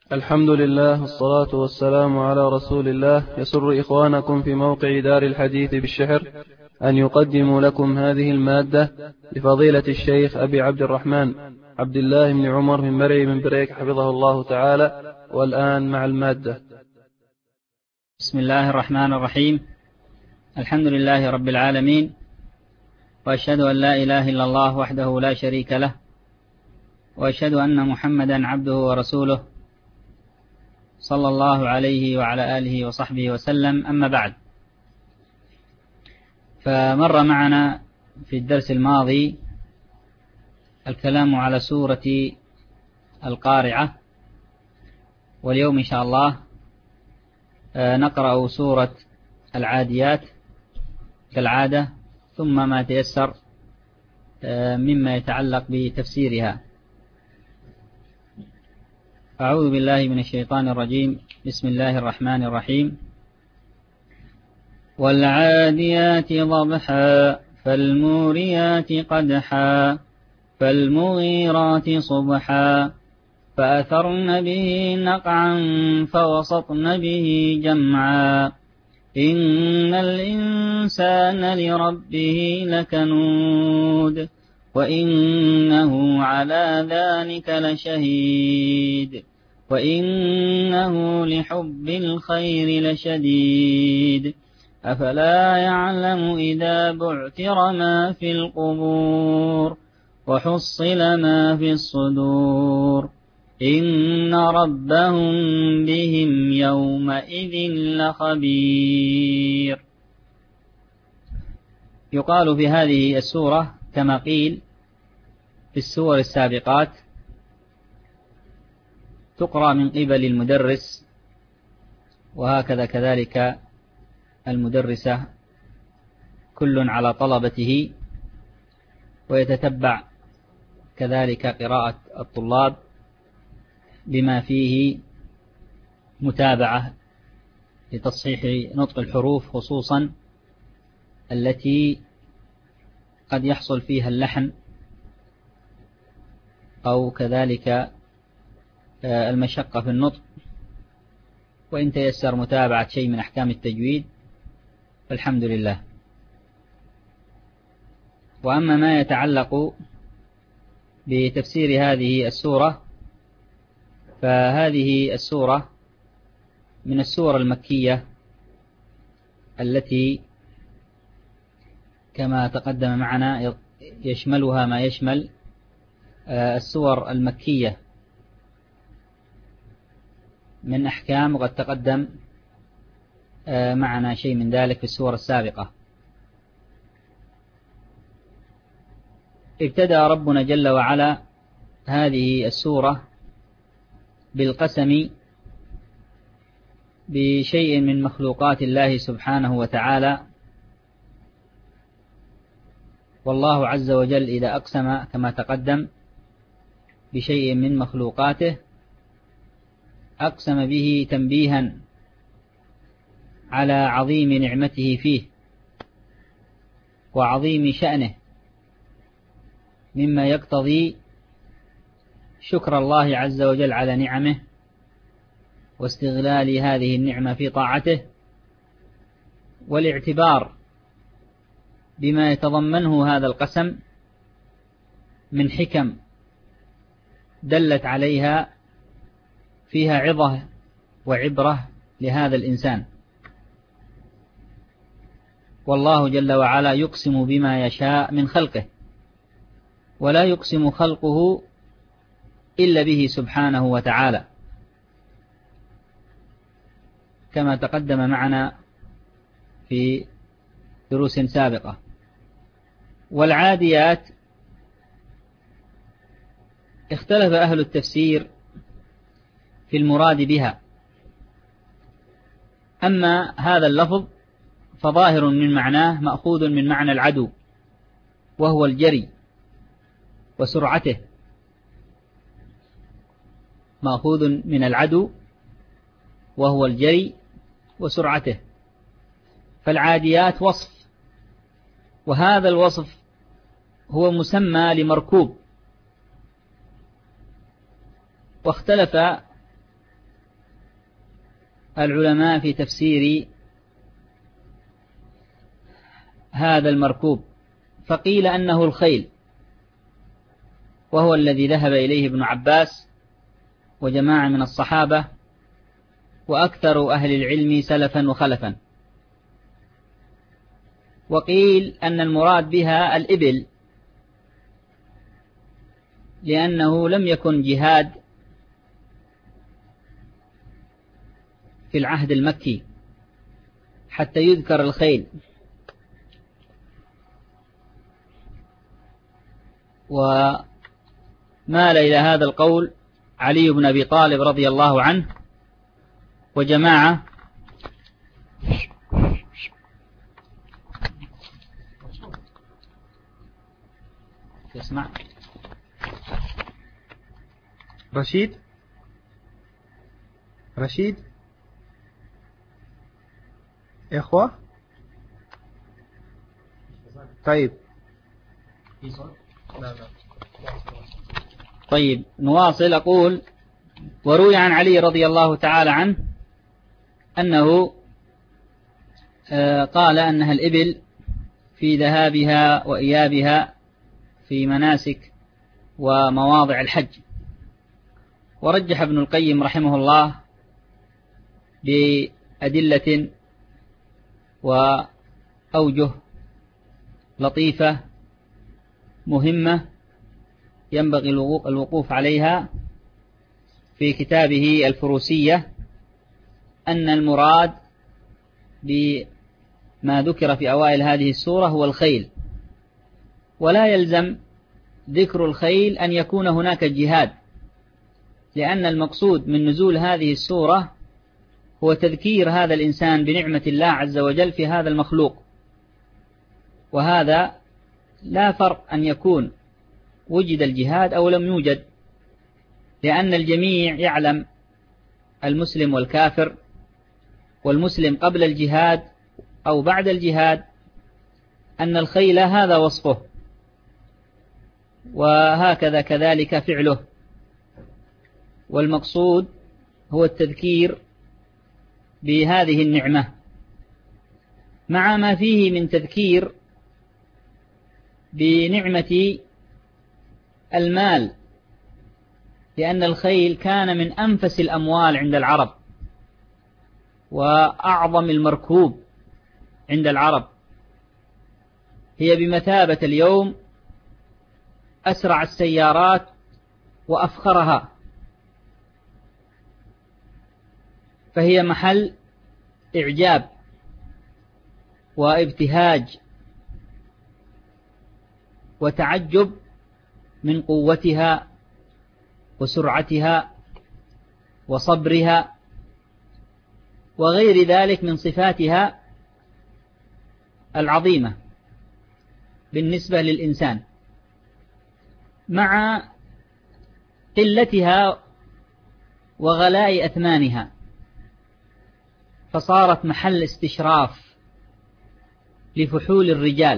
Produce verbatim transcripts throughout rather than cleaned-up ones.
الحمد لله والصلاة والسلام على رسول الله. يسر إخوانكم في موقع دار الحديث بالشحر أن يقدموا لكم هذه المادة لفضيلة الشيخ أبي عبد الرحمن عبد الله بن عمر من مرعي من بريك حفظه الله تعالى. والآن مع المادة. بسم الله الرحمن الرحيم. الحمد لله رب العالمين، وأشهد أن لا إله إلا الله وحده لا شريك له، وأشهد أن محمدا عبده ورسوله صلى الله عليه وعلى آله وصحبه وسلم. أما بعد، فمر معنا في الدرس الماضي الكلام على سورة القارعة، واليوم إن شاء الله نقرأ سورة العاديات كالعادة، ثم ما تيسر مما يتعلق بتفسيرها. أعوذ بالله من الشيطان الرجيم. بسم الله الرحمن الرحيم. والعاديات ضبحا فالموريات قدحا فالمغيرات صبحا فأثرن به نقعا فوسطن به جمعا إن الإنسان لربه لكنود وإنه على ذلك لشهيد وإنه لحب الخير لشديد أفلا يعلم إذا بعثر ما في القبور وحصل ما في الصدور إن ربهم بهم يومئذ لخبير. يقال في هذه السورة كما قيل في السور السابقات، تقرأ من قبل المدرس، وهكذا كذلك المدرسة، كل على طلبته، ويتتبع كذلك قراءة الطلاب بما فيه متابعة لتصحيح نطق الحروف، خصوصا التي قد يحصل فيها اللحن أو كذلك المشقة في النطق. وإن تيسر متابعة شيء من أحكام التجويد فالحمد لله. وأما ما يتعلق بتفسير هذه السورة، فهذه السورة من السور المكية التي كما تقدم معنا يشملها ما يشمل السور المكية من أحكام، وقد تقدم معنا شيء من ذلك في السور السابقة. ابتدأ ربنا جل وعلا هذه السورة بالقسم بشيء من مخلوقات الله سبحانه وتعالى. والله عز وجل إذا أقسم كما تقدم بشيء من مخلوقاته أقسم به تنبيها على عظيم نعمته فيه وعظيم شأنه، مما يقتضي شكر الله عز وجل على نعمه واستغلال هذه النعمة في طاعته، والاعتبار بما يتضمنه هذا القسم من حكم دلت عليها فيها عظة وعبرة لهذا الإنسان. والله جل وعلا يقسم بما يشاء من خلقه، ولا يقسم خلقه إلا به سبحانه وتعالى، كما تقدم معنا في دروس سابقة. والعاديات اختلف أهل التفسير في المراد بها. أما هذا اللفظ فظاهر من معناه مأخوذ من معنى العدو، وهو الجري وسرعته، مأخوذ من العدو وهو الجري وسرعته. فالعاديات وصف، وهذا الوصف هو مسمى لمركوب. واختلف العلماء في تفسير هذا المركوب، فقيل أنه الخيل، وهو الذي ذهب إليه ابن عباس وجماعة من الصحابة وأكثر أهل العلم سلفا وخلفا. وقيل أن المراد بها الإبل، لأنه لم يكن جهاد في العهد المكي حتى يذكر الخيل. ومال إلى هذا القول علي بن أبي طالب رضي الله عنه وجماعة اسمع رشيد رشيد إخوة. طيب طيب نواصل. أقول: وروي عن علي رضي الله تعالى عنه أنه قال أنها الإبل في ذهابها وإيابها في مناسك ومواضع الحج. ورجح ابن القيم رحمه الله بأدلة وأوجه لطيفة مهمة ينبغي الوقوف عليها في كتابه الفروسية، أن المراد بما ذكر في أوائل هذه السورة هو الخيل، ولا يلزم ذكر الخيل أن يكون هناك جهاد، لأن المقصود من نزول هذه السورة هو تذكير هذا الإنسان بنعمة الله عز وجل في هذا المخلوق. وهذا لا فرق أن يكون وجد الجهاد أو لم يوجد، لأن الجميع يعلم، المسلم والكافر، والمسلم قبل الجهاد أو بعد الجهاد، أن الخيل هذا وصفه، وهكذا كذلك فعله. والمقصود هو التذكير بهذه النعمة، مع ما فيه من تذكير بنعمة المال، لأن الخيل كان من أنفس الأموال عند العرب وأعظم المركوب عند العرب، هي بمثابة اليوم أسرع السيارات وأفخرها، فهي محل إعجاب وابتهاج وتعجب من قوتها وسرعتها وصبرها وغير ذلك من صفاتها العظيمة بالنسبة للإنسان، مع قلتها وغلاء أثمانها، فصارت محل استشراف لفحول الرجال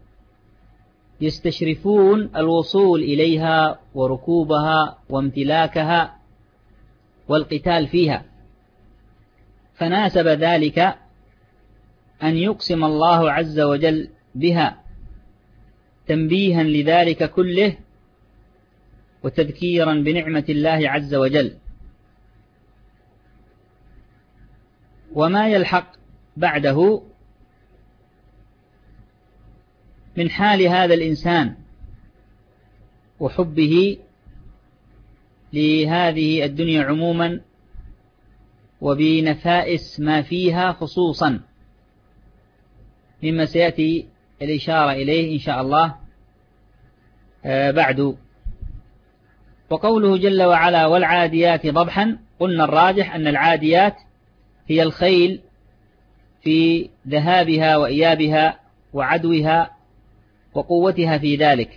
يستشرفون الوصول إليها وركوبها وامتلاكها والقتال فيها. فناسب ذلك أن يقسم الله عز وجل بها تنبيها لذلك كله وتذكيرا بنعمة الله عز وجل. وما يلحق بعده من حال هذا الإنسان وحبه لهذه الدنيا عموما وبنفائس ما فيها خصوصا، مما سيأتي الإشارة إليه إن شاء الله بعد. وقوله جل وعلا: والعاديات ضبحا، قلنا الراجح أن العاديات هي الخيل في ذهابها وإيابها وعدوها وقوتها في ذلك،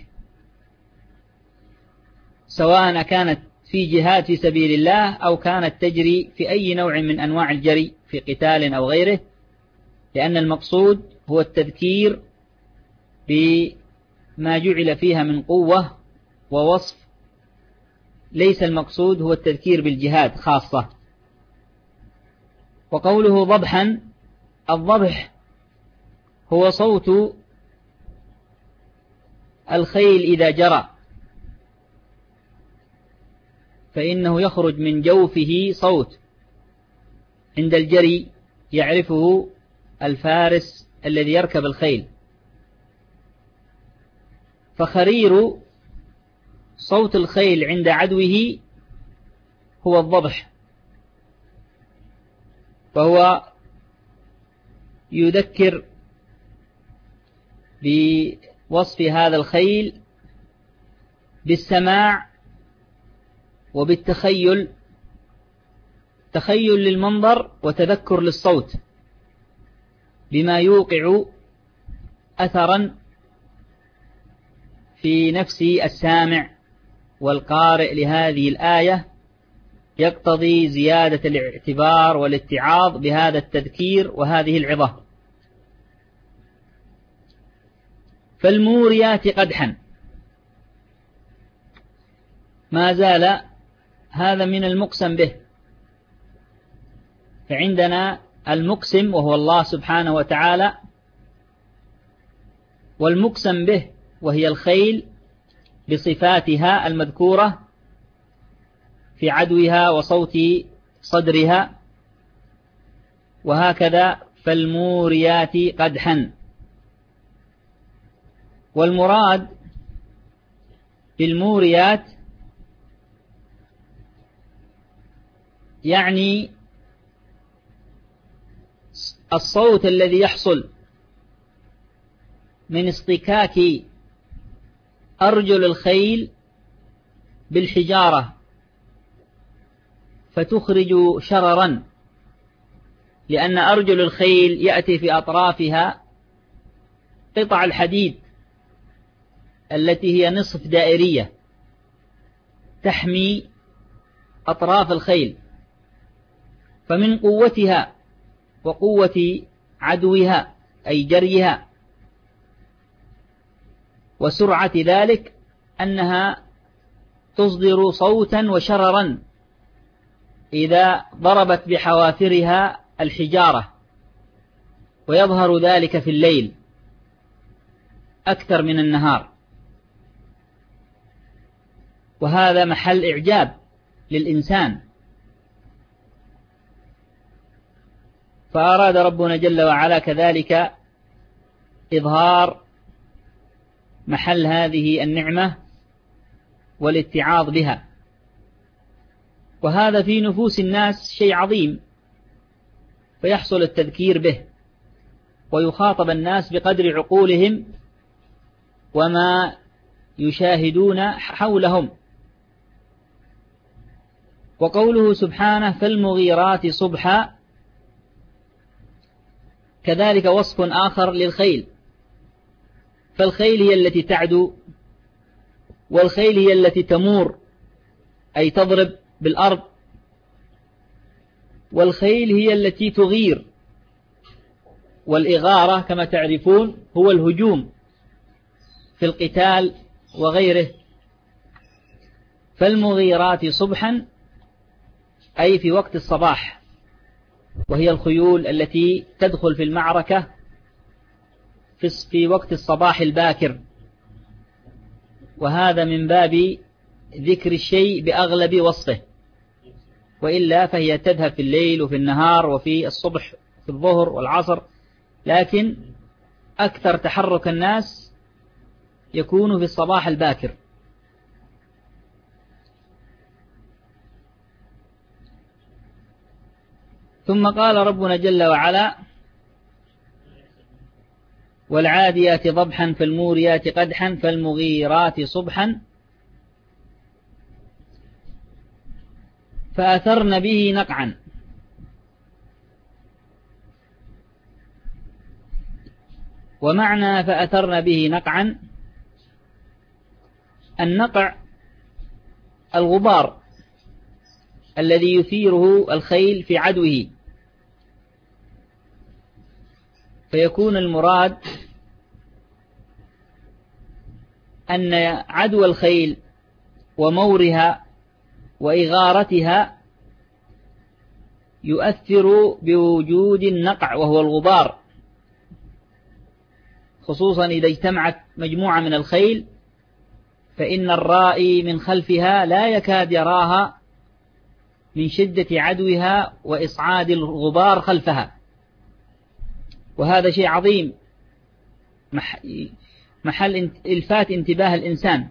سواء كانت في جهاد في سبيل الله أو كانت تجري في أي نوع من أنواع الجري في قتال أو غيره، لأن المقصود هو التذكير بما جعل فيها من قوة ووصف، ليس المقصود هو التذكير بالجهاد خاصة. وقوله ضبحا، الضبح هو صوت الخيل إذا جرى، فإنه يخرج من جوفه صوت عند الجري يعرفه الفارس الذي يركب الخيل. فخرير صوت الخيل عند عدوه هو الضبح، فهو يذكر بوصف هذا الخيل بالسماع وبالتخيل، تخيل للمنظر وتذكر للصوت، بما يوقع أثرا في نفس السامع والقارئ لهذه الآية، يقتضي زيادة الاعتبار والاتعاظ بهذا التذكير وهذه العظة. فالموريات قدحا، ما زال هذا من المقسم به، فعندنا المقسم وهو الله سبحانه وتعالى، والمقسم به وهي الخيل بصفاتها المذكورة في عدوها وصوت صدرها، وهكذا فالموريات قدحا. والمراد بالموريات يعني الصوت الذي يحصل من اصطكاك أرجل الخيل بالحجارة فتخرج شررا، لأن أرجل الخيل يأتي في أطرافها قطع الحديد التي هي نصف دائرية تحمي أطراف الخيل، فمن قوتها وقوة عدوها أي جريها وسرعة ذلك أنها تصدر صوتا وشررا إذا ضربت بحوافرها الحجارة، ويظهر ذلك في الليل أكثر من النهار، وهذا محل إعجاب للإنسان. فأراد ربنا جل وعلا كذلك إظهار محل هذه النعمة والاتعاظ بها، وهذا في نفوس الناس شيء عظيم، فيحصل التذكير به ويخاطب الناس بقدر عقولهم وما يشاهدون حولهم. وقوله سبحانه فالمغيرات صبحا كذلك وصف آخر للخيل، فالخيل هي التي تعدو، والخيل هي التي تمور أي تضرب بالأرض، والخيل هي التي تغير، والإغارة كما تعرفون هو الهجوم في القتال وغيره. فالمغيرات صبحا أي في وقت الصباح، وهي الخيول التي تدخل في المعركة في وقت الصباح الباكر، وهذا من باب ذكر الشيء بأغلب وصفه، وإلا فهي تذهب في الليل وفي النهار وفي الصبح في الظهر والعصر، لكن أكثر تحرك الناس يكون في الصباح الباكر. ثم قال ربنا جل وعلا والعاديات ضبحا فالموريات قدحا فالمغيرات صبحا فأثرن به نقعا. ومعنى فأثرن به نقعا النقع الغبار الذي يثيره الخيل في عدوه، فيكون المراد أن عدو الخيل ومورها وإغارتها يؤثر بوجود النقع وهو الغبار، خصوصا إذا اجتمعت مجموعة من الخيل فإن الرائي من خلفها لا يكاد يراها من شدة عدوها وإصعاد الغبار خلفها، وهذا شيء عظيم محل إلفات انتباه الإنسان.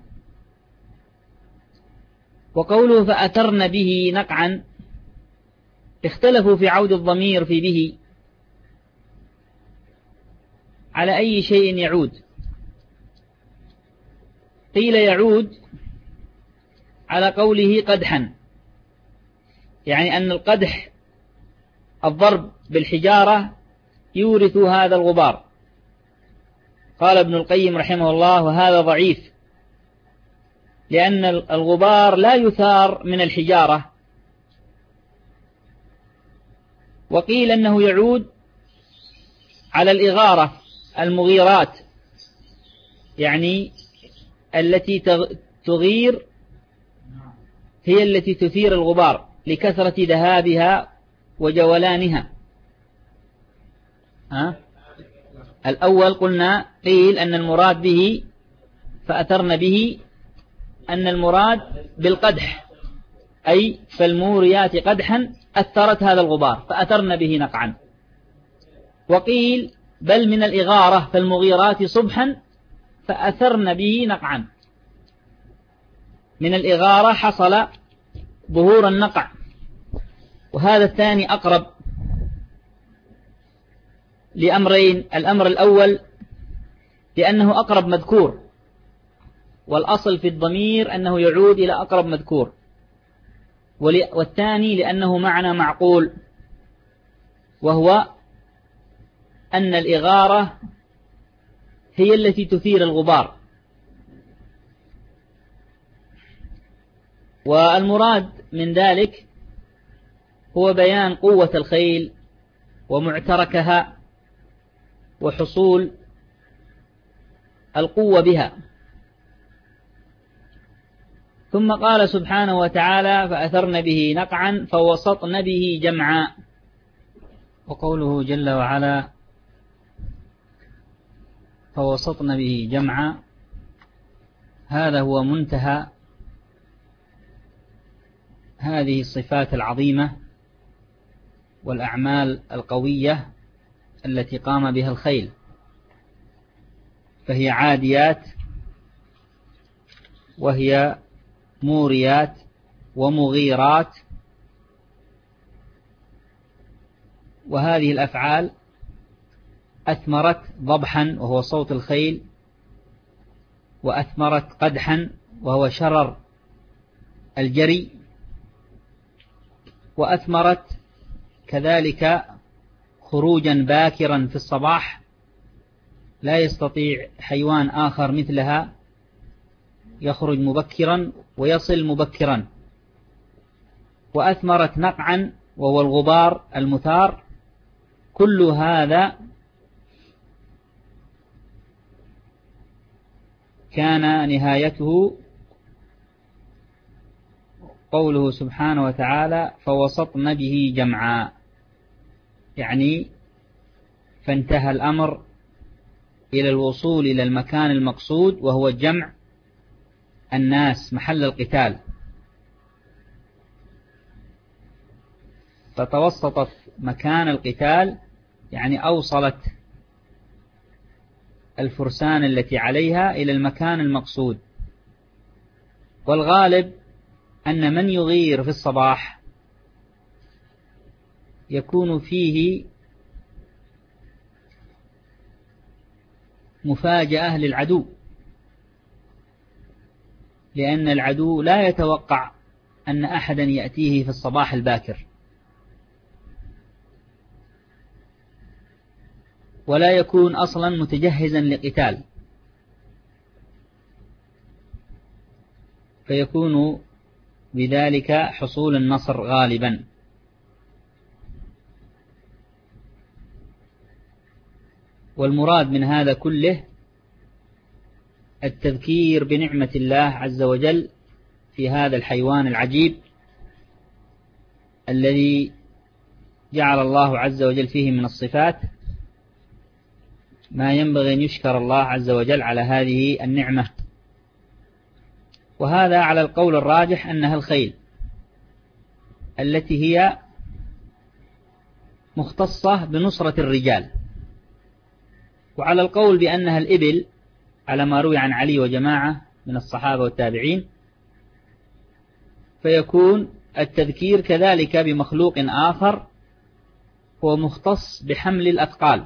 وقوله فأثرن به نقعا، اختلفوا في عود الضمير في به على أي شيء يعود. قيل يعود على قوله قدحا، يعني أن القدح الضرب بالحجارة يورث هذا الغبار. قال ابن القيم رحمه الله وهذا ضعيف، لأن الغبار لا يثار من الحجارة. وقيل أنه يعود على الإغارة المغيرات، يعني التي تغير هي التي تثير الغبار لكثرة ذهابها وجولانها. ها؟ الأول قلنا قيل أن المراد به فأثرن به أن المراد بالقدح، أي فالموريات قدحا أثرت هذا الغبار فأثرن به نقعا. وقيل بل من الإغارة فالمغيرات صبحا فأثرن به نقعا. من الإغارة حصل ظهور النقع، وهذا الثاني أقرب لأمرين. الأمر الأول لأنه أقرب مذكور، والأصل في الضمير أنه يعود إلى أقرب مذكور، والثاني لأنه معنى معقول، وهو أن الإغارة هي التي تثير الغبار. والمراد من ذلك هو بيان قوة الخيل ومعتركها وحصول القوة بها. ثم قال سبحانه وتعالى فأثرن به نقعا فوسطن به جمعا. وقوله جل وعلا فوسطن به جمعا، هذا هو منتهى هذه الصفات العظيمة والأعمال القوية التي قام بها الخيل، فهي عاديات وهي موريات ومغيرات. وهذه الأفعال أثمرت ضبحا وهو صوت الخيل، وأثمرت قدحا وهو شرر الجري، وأثمرت كذلك خروجا باكرا في الصباح لا يستطيع حيوان آخر مثلها يخرج مبكرا ويصل مبكرا. وأثمرت نقعا وهو الغبار المثار. كل هذا كان نهايته قوله سبحانه وتعالى فوسطن به جمعا، يعني فانتهى الأمر إلى الوصول إلى المكان المقصود وهو جمع الناس محل القتال. فتوسطت مكان القتال يعني أوصلت الفرسان التي عليها إلى المكان المقصود. والغالب أن من يغير في الصباح يكون فيه مفاجأة للعدو، لأن العدو لا يتوقع أن أحدا يأتيه في الصباح الباكر، ولا يكون أصلا متجهزا لقتال، فيكون بذلك حصول النصر غالبا. والمراد من هذا كله التذكير بنعمة الله عز وجل في هذا الحيوان العجيب الذي جعل الله عز وجل فيه من الصفات ما ينبغي أن يشكر الله عز وجل على هذه النعمة، وهذا على القول الراجح أنها الخيل التي هي مختصة بنصرة الرجال، وعلى القول بأنها الإبل على ما روي عن علي وجماعة من الصحابة والتابعين، فيكون التذكير كذلك بمخلوق آخر هو مختص بحمل الأثقال،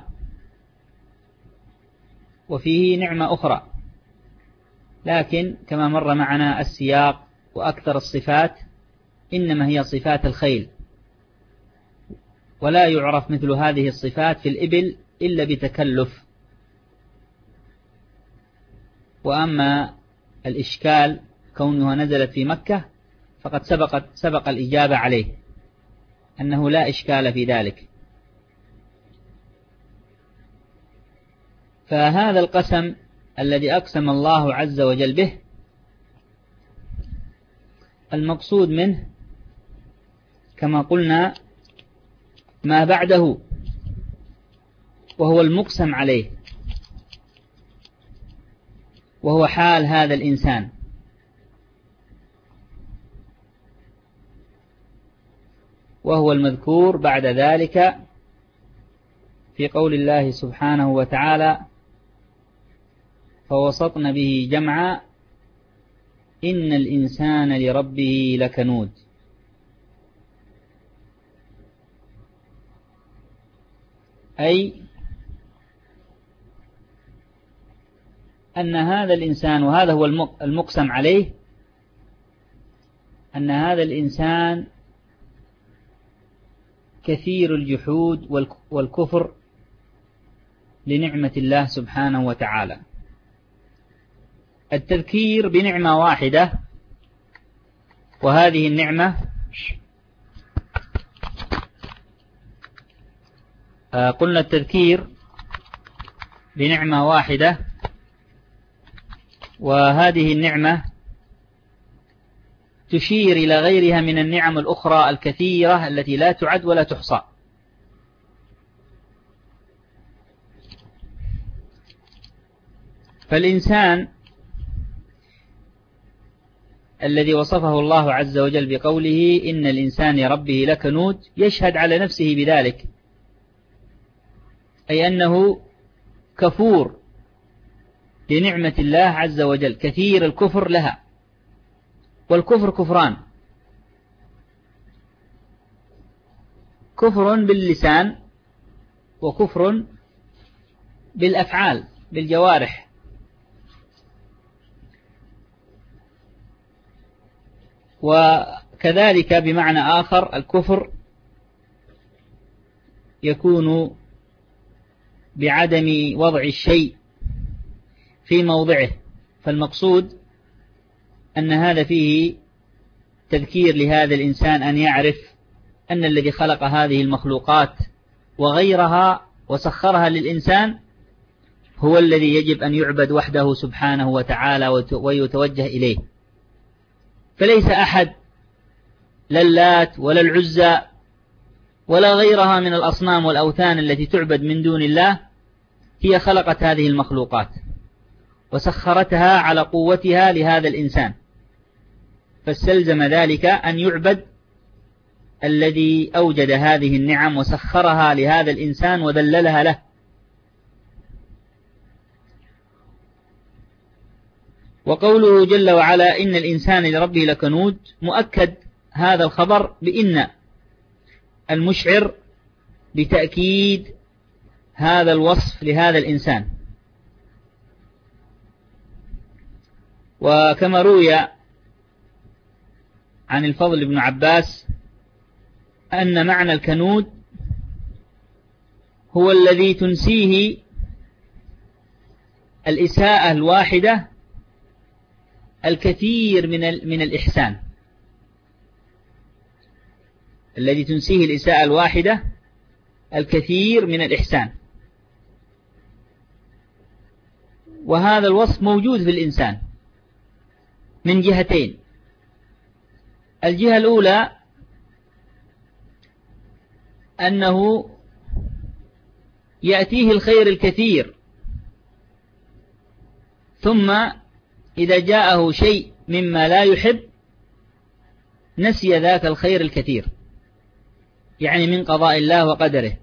وفيه نعمة أخرى، لكن كما مر معنا السياق وأكثر الصفات إنما هي صفات الخيل، ولا يعرف مثل هذه الصفات في الإبل إلا بتكلف. وأما الإشكال كونها نزلت في مكة فقد سبقت سبق الإجابة عليه أنه لا إشكال في ذلك. فهذا القسم الذي أقسم الله عز وجل به المقصود منه كما قلنا ما بعده، وهو المقسم عليه، وهو حال هذا الإنسان، وهو المذكور بعد ذلك في قول الله سبحانه وتعالى: فوسطن به جمعا إن الإنسان لربه لكنود. أي أن هذا الإنسان، وهذا هو المقسم عليه، أن هذا الإنسان كثير الجحود والكفر لنعمة الله سبحانه وتعالى. التذكير بنعمة واحدة، وهذه النعمة قلنا التذكير بنعمة واحدة، وهذه النعمة تشير إلى غيرها من النعم الأخرى الكثيرة التي لا تعد ولا تحصى. فالإنسان الذي وصفه الله عز وجل بقوله إن الإنسان لربه لكنود يشهد على نفسه بذلك، أي أنه كفور لنعمة الله عز وجل، كثير الكفر لها. والكفر كفران: كفر باللسان، وكفر بالأفعال بالجوارح. وكذلك بمعنى آخر الكفر يكون بعدم وضع الشيء في موضعه، فالمقصود أن هذا فيه تذكير لهذا الإنسان أن يعرف أن الذي خلق هذه المخلوقات وغيرها وسخرها للإنسان هو الذي يجب أن يعبد وحده سبحانه وتعالى ويتوجه إليه، فليس أحد، لا اللات ولا العزى ولا غيرها من الأصنام والأوثان التي تعبد من دون الله هي خلقت هذه المخلوقات وسخرتها على قوتها لهذا الإنسان، فاستلزم ذلك أن يعبد الذي أوجد هذه النعم وسخرها لهذا الإنسان وذللها له. وقوله جل وعلا إن الإنسان لربه لكنود مؤكد هذا الخبر بإن المشعر بتأكيد هذا الوصف لهذا الإنسان. وكما روي عن الفضل بن عباس أن معنى الكنود هو الذي تنسيه الإساءة الواحدة الكثير من من الإحسان، الذي تنسيه الإساءة الواحدة الكثير من الإحسان. وهذا الوصف موجود في الإنسان من جهتين: الجهة الأولى أنه يأتيه الخير الكثير، ثم إذا جاءه شيء مما لا يحب نسي ذاك الخير الكثير، يعني من قضاء الله وقدره.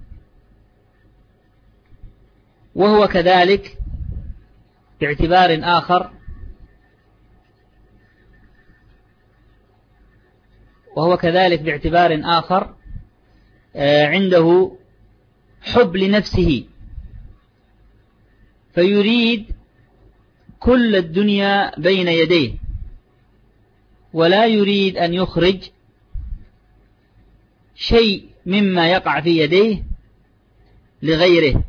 وهو كذلك باعتبار آخر وهو كذلك باعتبار آخر عنده حب لنفسه، فيريد كل الدنيا بين يديه، ولا يريد أن يخرج شيء مما يقع في يديه لغيره،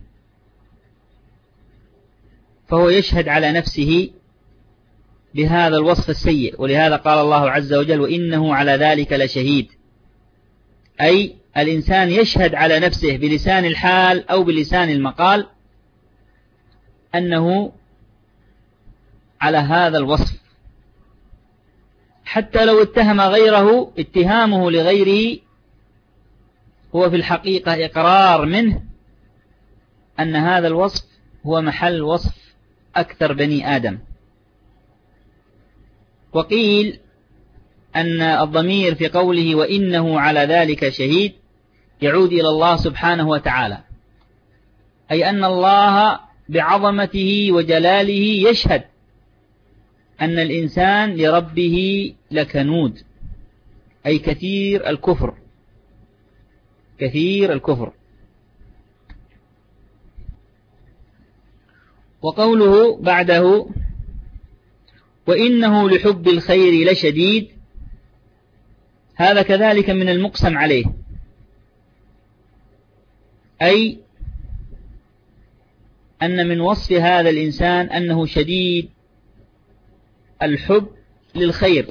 فهو يشهد على نفسه بهذا الوصف السيء. ولهذا قال الله عز وجل: وإنه على ذلك لشهيد، أي الإنسان يشهد على نفسه بلسان الحال أو بلسان المقال أنه على هذا الوصف، حتى لو اتهم غيره، اتهامه لغيره هو في الحقيقة إقرار منه أن هذا الوصف هو محل وصف أكثر بني آدم. وقيل أن الضمير في قوله وإنه على ذلك شهيد يعود إلى الله سبحانه وتعالى، أي أن الله بعظمته وجلاله يشهد أن الإنسان لربه لكنود، أي كثير الكفر، كثير الكفر. وقوله بعده وإنه لحب الخير لشديد، هذا كذلك من المقسم عليه، أي أن من وصف هذا الإنسان أنه شديد الحب للخير.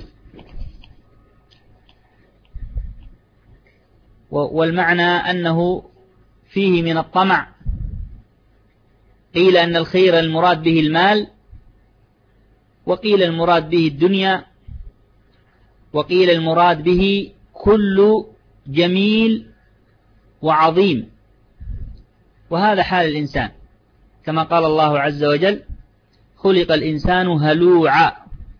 والمعنى أنه فيه من الطمع. قيل أن الخير المراد به المال، وقيل المراد به الدنيا، وقيل المراد به كل جميل وعظيم. وهذا حال الإنسان، كما قال الله عز وجل: خلق الإنسان هلوعا،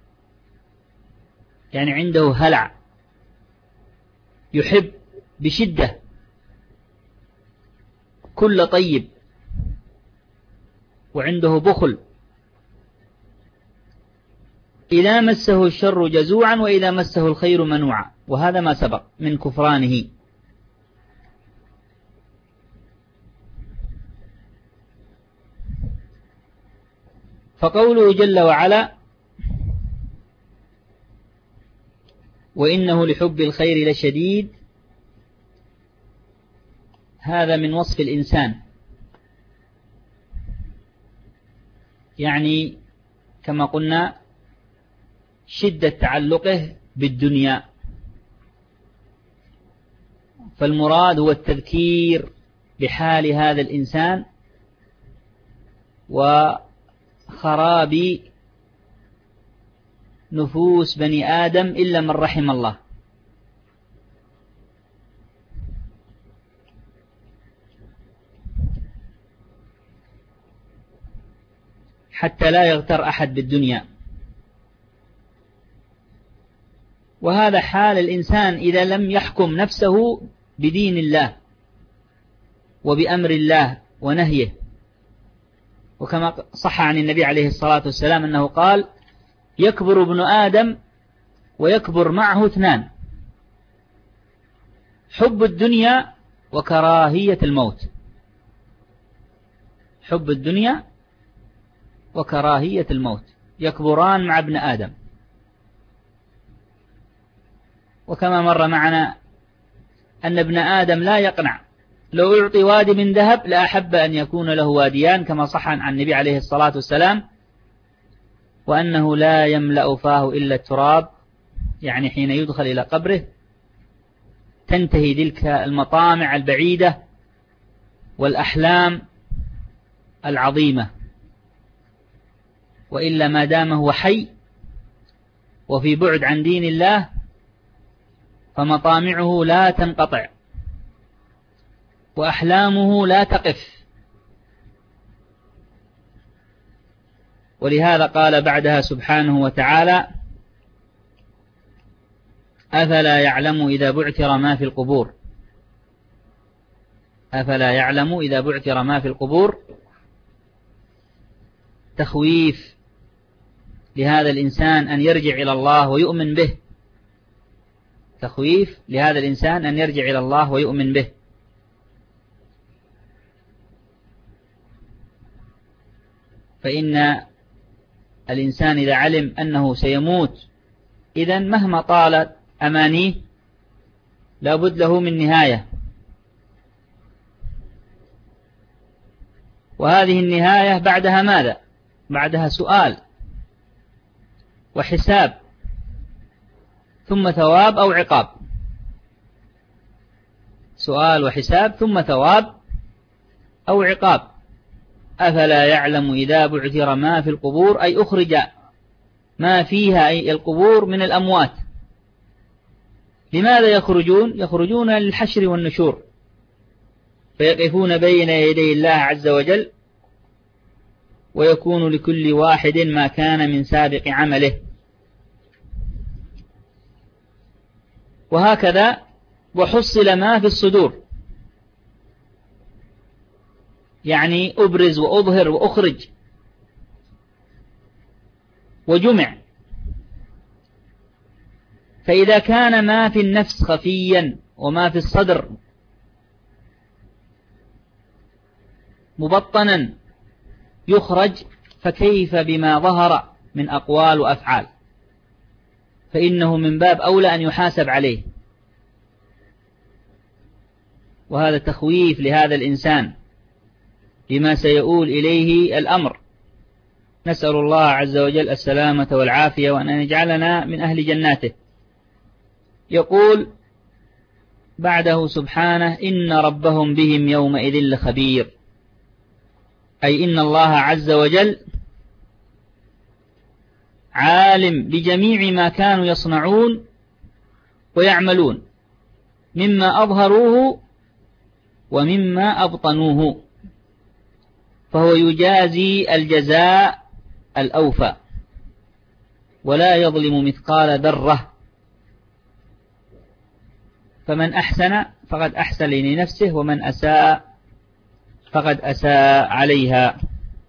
يعني عنده هلع، يحب بشدة كل طيب، وعنده بخل، إذا مسه الشر جزوعا وإذا مسه الخير منوعا، وهذا ما سبق من كفرانه. فقوله جل وعلا وإنه لحب الخير لشديد، هذا من وصف الإنسان، يعني كما قلنا شدة تعلقه بالدنيا. فالمراد هو التذكير بحال هذا الإنسان وخراب نفوس بني آدم إلا من رحم الله. حتى لا يغتر أحد بالدنيا. وهذا حال الإنسان إذا لم يحكم نفسه بدين الله وبأمر الله ونهيه. وكما صح عن النبي عليه الصلاة والسلام أنه قال: يكبر ابن آدم ويكبر معه اثنان: حب الدنيا وكراهية الموت. حب الدنيا وكراهية الموت يكبران مع ابن آدم. وكما مر معنا أن ابن آدم لا يقنع، لو أعطي وادي من ذهب لأحب أن يكون له واديان، كما صح عن النبي عليه الصلاة والسلام، وأنه لا يملأ فاه إلا التراب، يعني حين يدخل إلى قبره تنتهي تلك المطامع البعيدة والأحلام العظيمة. وإلا ما دام هو حي وفي بعد عن دين الله فمطامعه لا تنقطع، وأحلامه لا تقف. ولهذا قال بعدها سبحانه وتعالى: أفلا يعلم إذا بعثر ما في القبور أفلا يعلم إذا بعثر ما في القبور تخويف لهذا الإنسان أن يرجع إلى الله ويؤمن به تخويف لهذا الإنسان أن يرجع إلى الله ويؤمن به. فإن الإنسان إذا علم أنه سيموت إذن مهما طالت أمانيه لابد له من نهاية، وهذه النهاية بعدها ماذا؟ بعدها سؤال وحساب، ثم ثواب أو عقاب. سؤال وحساب ثم ثواب أو عقاب. أفلا يعلم إذا بعثر ما في القبور، أي أخرج ما فيها أي القبور من الأموات. لماذا يخرجون؟ يخرجون للحشر والنشور، فيقفون بين يدي الله عز وجل، ويكون لكل واحد ما كان من سابق عمله. وهكذا وحصل ما في الصدور، يعني أبرز وأظهر وأخرج وجمع. فإذا كان ما في النفس خفيا وما في الصدر مبطنا يخرج، فكيف بما ظهر من أقوال وأفعال؟ فإنه من باب أولى أن يحاسب عليه. وهذا تخويف لهذا الإنسان لما سيؤول إليه الأمر. نسأل الله عز وجل السلامة والعافية، وأن يجعلنا من أهل جناته. يقول بعده سبحانه: إن ربهم بهم يومئذ لخبير، أي إن الله عز وجل عالم بجميع ما كانوا يصنعون ويعملون مما أظهروه ومما أبطنوه، فهو يجازي الجزاء الأوفى ولا يظلم مثقال ذرة. فمن أحسن فقد أحسن لنفسه، ومن أساء فقد أساء عليها.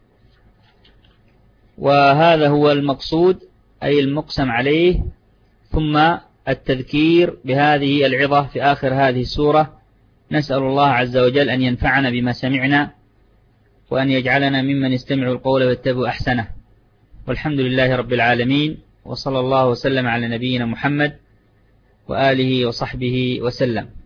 وهذا هو المقصود، أي المقسم عليه، ثم التذكير بهذه العظة في آخر هذه السورة. نسأل الله عز وجل أن ينفعنا بما سمعنا، وأن يجعلنا ممن يستمع القول ويتبع أحسنه. والحمد لله رب العالمين، وصلى الله وسلم على نبينا محمد وآله وصحبه وسلم.